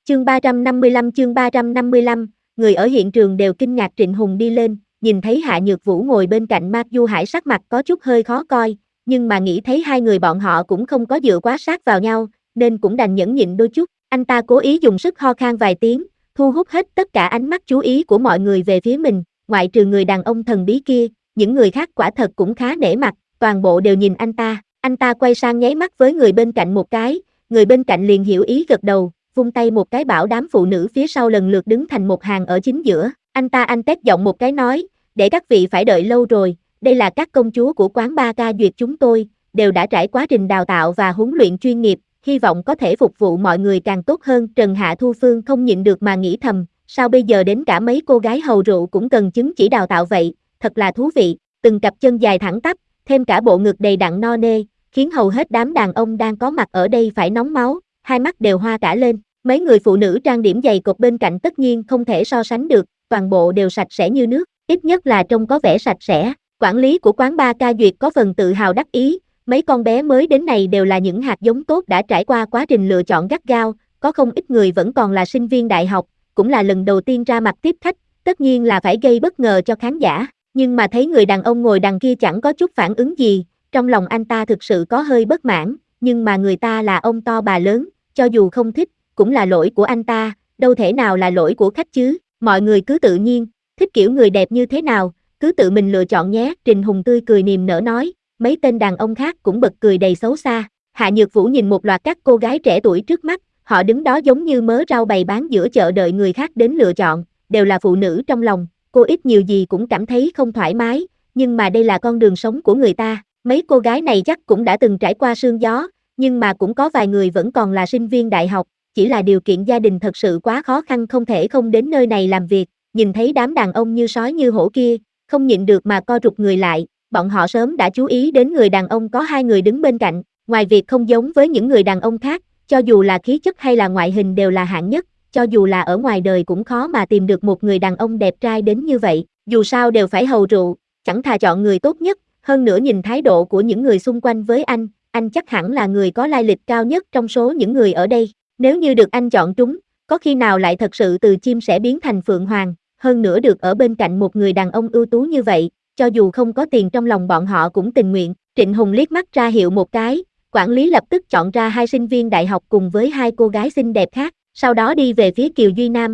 Chương 355, người ở hiện trường đều kinh ngạc. Trịnh Hùng đi lên, nhìn thấy Hạ Nhược Vũ ngồi bên cạnh Mạc Du Hải, sắc mặt có chút hơi khó coi, nhưng mà nghĩ thấy hai người bọn họ cũng không có dựa quá sát vào nhau, nên cũng đành nhẫn nhịn đôi chút. Anh ta cố ý dùng sức ho khan vài tiếng, thu hút hết tất cả ánh mắt chú ý của mọi người về phía mình, ngoại trừ người đàn ông thần bí kia, những người khác quả thật cũng khá nể mặt, toàn bộ đều nhìn anh ta. Anh ta quay sang nháy mắt với người bên cạnh một cái, người bên cạnh liền hiểu ý gật đầu, vung tay một cái bảo đám phụ nữ phía sau lần lượt đứng thành một hàng ở chính giữa. Anh tét giọng một cái nói, để các vị phải đợi lâu rồi, đây là các công chúa của quán Ba Ca Duyệt chúng tôi, đều đã trải quá trình đào tạo và huấn luyện chuyên nghiệp, hy vọng có thể phục vụ mọi người càng tốt hơn. Trần Hạ Thu Phương không nhịn được mà nghĩ thầm, sao bây giờ đến cả mấy cô gái hầu rượu cũng cần chứng chỉ đào tạo vậy, thật là thú vị, từng cặp chân dài thẳng tắp, thêm cả bộ ngực đầy đặn no nê, khiến hầu hết đám đàn ông đang có mặt ở đây phải nóng máu, hai mắt đều hoa cả lên. Mấy người phụ nữ trang điểm dày cộp bên cạnh tất nhiên không thể so sánh được, toàn bộ đều sạch sẽ như nước, ít nhất là trông có vẻ sạch sẽ. Quản lý của quán Ba Ca Duyệt có phần tự hào đắc ý, mấy con bé mới đến này đều là những hạt giống tốt đã trải qua quá trình lựa chọn gắt gao, có không ít người vẫn còn là sinh viên đại học, cũng là lần đầu tiên ra mặt tiếp khách, tất nhiên là phải gây bất ngờ cho khán giả, nhưng mà thấy người đàn ông ngồi đằng kia chẳng có chút phản ứng gì, trong lòng anh ta thực sự có hơi bất mãn, nhưng mà người ta là ông to bà lớn, cho dù không thích, cũng là lỗi của anh ta, đâu thể nào là lỗi của khách chứ, mọi người cứ tự nhiên, thích kiểu người đẹp như thế nào, cứ tự mình lựa chọn nhé. Trịnh Hùng tươi cười niềm nở nói, mấy tên đàn ông khác cũng bật cười đầy xấu xa. Hạ Nhược Vũ nhìn một loạt các cô gái trẻ tuổi trước mắt, họ đứng đó giống như mớ rau bày bán giữa chợ đợi người khác đến lựa chọn, đều là phụ nữ trong lòng, cô ít nhiều gì cũng cảm thấy không thoải mái, nhưng mà đây là con đường sống của người ta, mấy cô gái này chắc cũng đã từng trải qua sương gió, nhưng mà cũng có vài người vẫn còn là sinh viên đại học, chỉ là điều kiện gia đình thật sự quá khó khăn không thể không đến nơi này làm việc. Nhìn thấy đám đàn ông như sói như hổ kia, không nhịn được mà co rụt người lại, bọn họ sớm đã chú ý đến người đàn ông có hai người đứng bên cạnh, ngoài việc không giống với những người đàn ông khác, cho dù là khí chất hay là ngoại hình đều là hạng nhất, cho dù là ở ngoài đời cũng khó mà tìm được một người đàn ông đẹp trai đến như vậy, dù sao đều phải hầu rượu, chẳng thà chọn người tốt nhất, hơn nữa nhìn thái độ của những người xung quanh với anh chắc hẳn là người có lai lịch cao nhất trong số những người ở đây, nếu như được anh chọn trúng, có khi nào lại thật sự từ chim sẻ biến thành phượng hoàng, hơn nữa được ở bên cạnh một người đàn ông ưu tú như vậy, cho dù không có tiền trong lòng bọn họ cũng tình nguyện. Trịnh Hùng liếc mắt ra hiệu một cái, quản lý lập tức chọn ra hai sinh viên đại học cùng với hai cô gái xinh đẹp khác, sau đó đi về phía Kiều Duy Nam,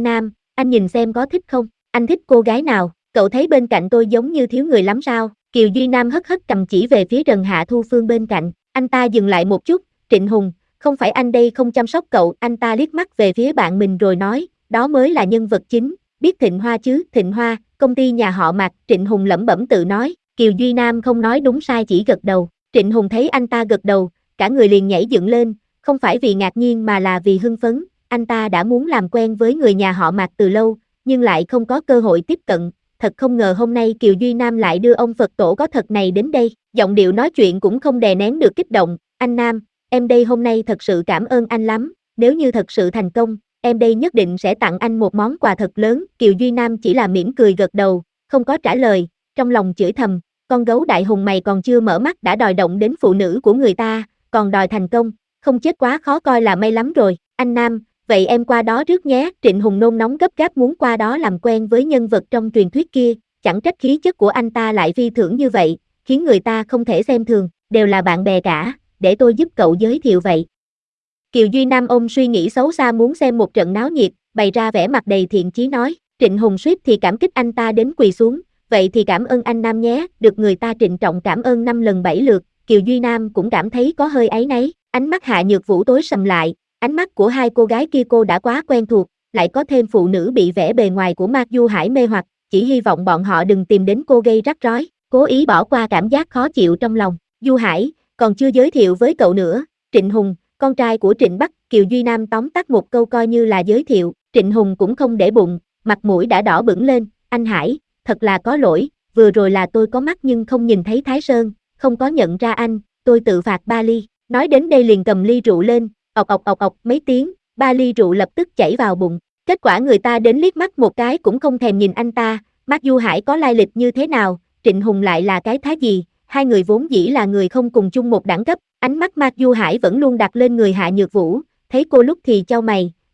anh nhìn xem có thích không, anh thích cô gái nào, cậu thấy bên cạnh tôi giống như thiếu người lắm sao? Kiều Duy Nam hất hất cầm chỉ về phía Trần Hạ Thu Phương bên cạnh, anh ta dừng lại một chút, Trịnh Hùng, không phải anh đây không chăm sóc cậu, anh ta liếc mắt về phía bạn mình rồi nói, đó mới là nhân vật chính, biết Thịnh Hoa chứ, Thịnh Hoa, công ty nhà họ Mạc. Trịnh Hùng lẩm bẩm tự nói, Kiều Duy Nam không nói đúng sai chỉ gật đầu, Trịnh Hùng thấy anh ta gật đầu, cả người liền nhảy dựng lên, không phải vì ngạc nhiên mà là vì hưng phấn, anh ta đã muốn làm quen với người nhà họ Mạc từ lâu, nhưng lại không có cơ hội tiếp cận, thật không ngờ hôm nay Kiều Duy Nam lại đưa ông Phật tổ có thật này đến đây, giọng điệu nói chuyện cũng không đè nén được kích động, anh Nam, em đây hôm nay thật sự cảm ơn anh lắm, nếu như thật sự thành công, em đây nhất định sẽ tặng anh một món quà thật lớn. Kiều Duy Nam chỉ là mỉm cười gật đầu, không có trả lời, trong lòng chửi thầm, con gấu đại hùng mày còn chưa mở mắt đã đòi động đến phụ nữ của người ta, còn đòi thành công, không chết quá khó coi là may lắm rồi, anh Nam, vậy em qua đó trước nhé. Trịnh Hùng nôn nóng gấp gáp muốn qua đó làm quen với nhân vật trong truyền thuyết kia, chẳng trách khí chất của anh ta lại phi thường như vậy, khiến người ta không thể xem thường, đều là bạn bè cả, để tôi giúp cậu giới thiệu vậy. Kiều Duy Nam ông suy nghĩ xấu xa muốn xem một trận náo nhiệt, bày ra vẻ mặt đầy thiện chí nói, Trịnh Hùng suýt thì cảm kích anh ta đến quỳ xuống, vậy thì cảm ơn anh Nam nhé, được người ta trịnh trọng cảm ơn 5 lần 7 lượt, Kiều Duy Nam cũng cảm thấy có hơi áy náy, ánh mắt Hạ Nhược Vũ tối sầm lại, ánh mắt của hai cô gái kia cô đã quá quen thuộc, lại có thêm phụ nữ bị vẻ bề ngoài của Mạc Du Hải mê hoặc, chỉ hy vọng bọn họ đừng tìm đến cô gây rắc rối, cố ý bỏ qua cảm giác khó chịu trong lòng. Du Hải, còn chưa giới thiệu với cậu nữa, Trịnh Hùng, con trai của Trịnh Bắc. Kiều Duy Nam tóm tắt một câu coi như là giới thiệu, Trịnh Hùng cũng không để bụng, mặt mũi đã đỏ bừng lên, anh Hải, thật là có lỗi, vừa rồi là tôi có mắt nhưng không nhìn thấy Thái Sơn, không có nhận ra anh, tôi tự phạt 3 ly, nói đến đây liền cầm ly rượu lên, ọc mấy tiếng, 3 ly rượu lập tức chảy vào bụng, kết quả người ta đến liếc mắt một cái cũng không thèm nhìn anh ta, Mạc Du Hải có lai lịch như thế nào, Trịnh Hùng lại là cái thá gì, hai người vốn dĩ là người không cùng chung một đẳng cấp, ánh mắt Mạc Du Hải vẫn luôn đặt lên người Hạ Nhược Vũ, thấy cô lúc thì chau mày,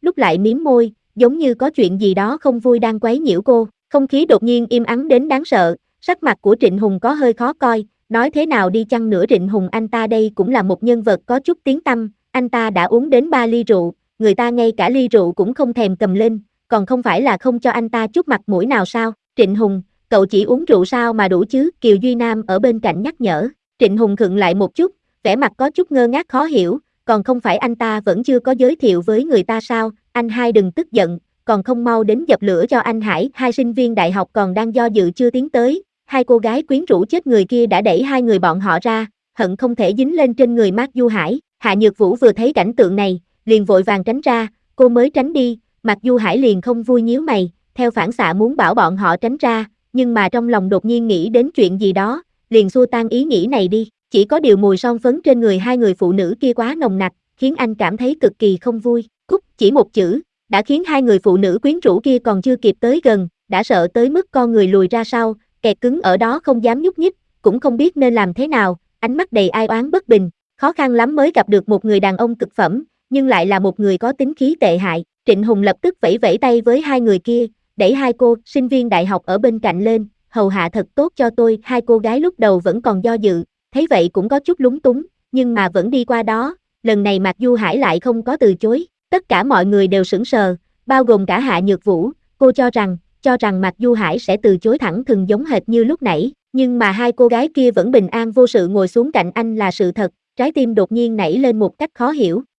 lúc lại mím môi, giống như có chuyện gì đó không vui đang quấy nhiễu cô. Không khí đột nhiên im ắng đến đáng sợ, sắc mặt của Trịnh Hùng có hơi khó coi, nói thế nào đi chăng nữa Trịnh Hùng anh ta đây cũng là một nhân vật có chút tiếng tăm, anh ta đã uống đến 3 ly rượu, người ta ngay cả ly rượu cũng không thèm cầm lên, còn không phải là không cho anh ta chút mặt mũi nào sao? Trịnh Hùng, cậu chỉ uống rượu sao mà đủ chứ? Kiều Duy Nam ở bên cạnh nhắc nhở. Trịnh Hùng khựng lại một chút, vẻ mặt có chút ngơ ngác khó hiểu, còn không phải anh ta vẫn chưa có giới thiệu với người ta sao? Anh hai đừng tức giận, còn không mau đến dập lửa cho anh Hải. Hai sinh viên đại học còn đang do dự chưa tiến tới, hai cô gái quyến rũ chết người kia đã đẩy hai người bọn họ ra, hận không thể dính lên trên người Mạc Du Hải. Hạ Nhược Vũ vừa thấy cảnh tượng này, liền vội vàng tránh ra, cô mới tránh đi, Mạc Du Hải liền không vui nhíu mày, theo phản xạ muốn bảo bọn họ tránh ra, nhưng mà trong lòng đột nhiên nghĩ đến chuyện gì đó, liền xua tan ý nghĩ này đi. Chỉ có điều mùi son phấn trên người hai người phụ nữ kia quá nồng nặc, khiến anh cảm thấy cực kỳ không vui. Cút, chỉ một chữ, đã khiến hai người phụ nữ quyến rũ kia còn chưa kịp tới gần, đã sợ tới mức con người lùi ra sau, kẹt cứng ở đó không dám nhúc nhích, cũng không biết nên làm thế nào, ánh mắt đầy ai oán bất bình, khó khăn lắm mới gặp được một người đàn ông cực phẩm, nhưng lại là một người có tính khí tệ hại. Trịnh Hùng lập tức vẫy vẫy tay với hai người kia, đẩy hai cô sinh viên đại học ở bên cạnh lên, hầu hạ thật tốt cho tôi. Hai cô gái lúc đầu vẫn còn do dự, thấy vậy cũng có chút lúng túng, nhưng mà vẫn đi qua đó, lần này Mạc Du Hải lại không có từ chối, tất cả mọi người đều sững sờ, bao gồm cả Hạ Nhược Vũ, cô cho rằng Mạc Du Hải sẽ từ chối thẳng thừng giống hệt như lúc nãy, nhưng mà hai cô gái kia vẫn bình an vô sự ngồi xuống cạnh anh là sự thật, trái tim đột nhiên nảy lên một cách khó hiểu.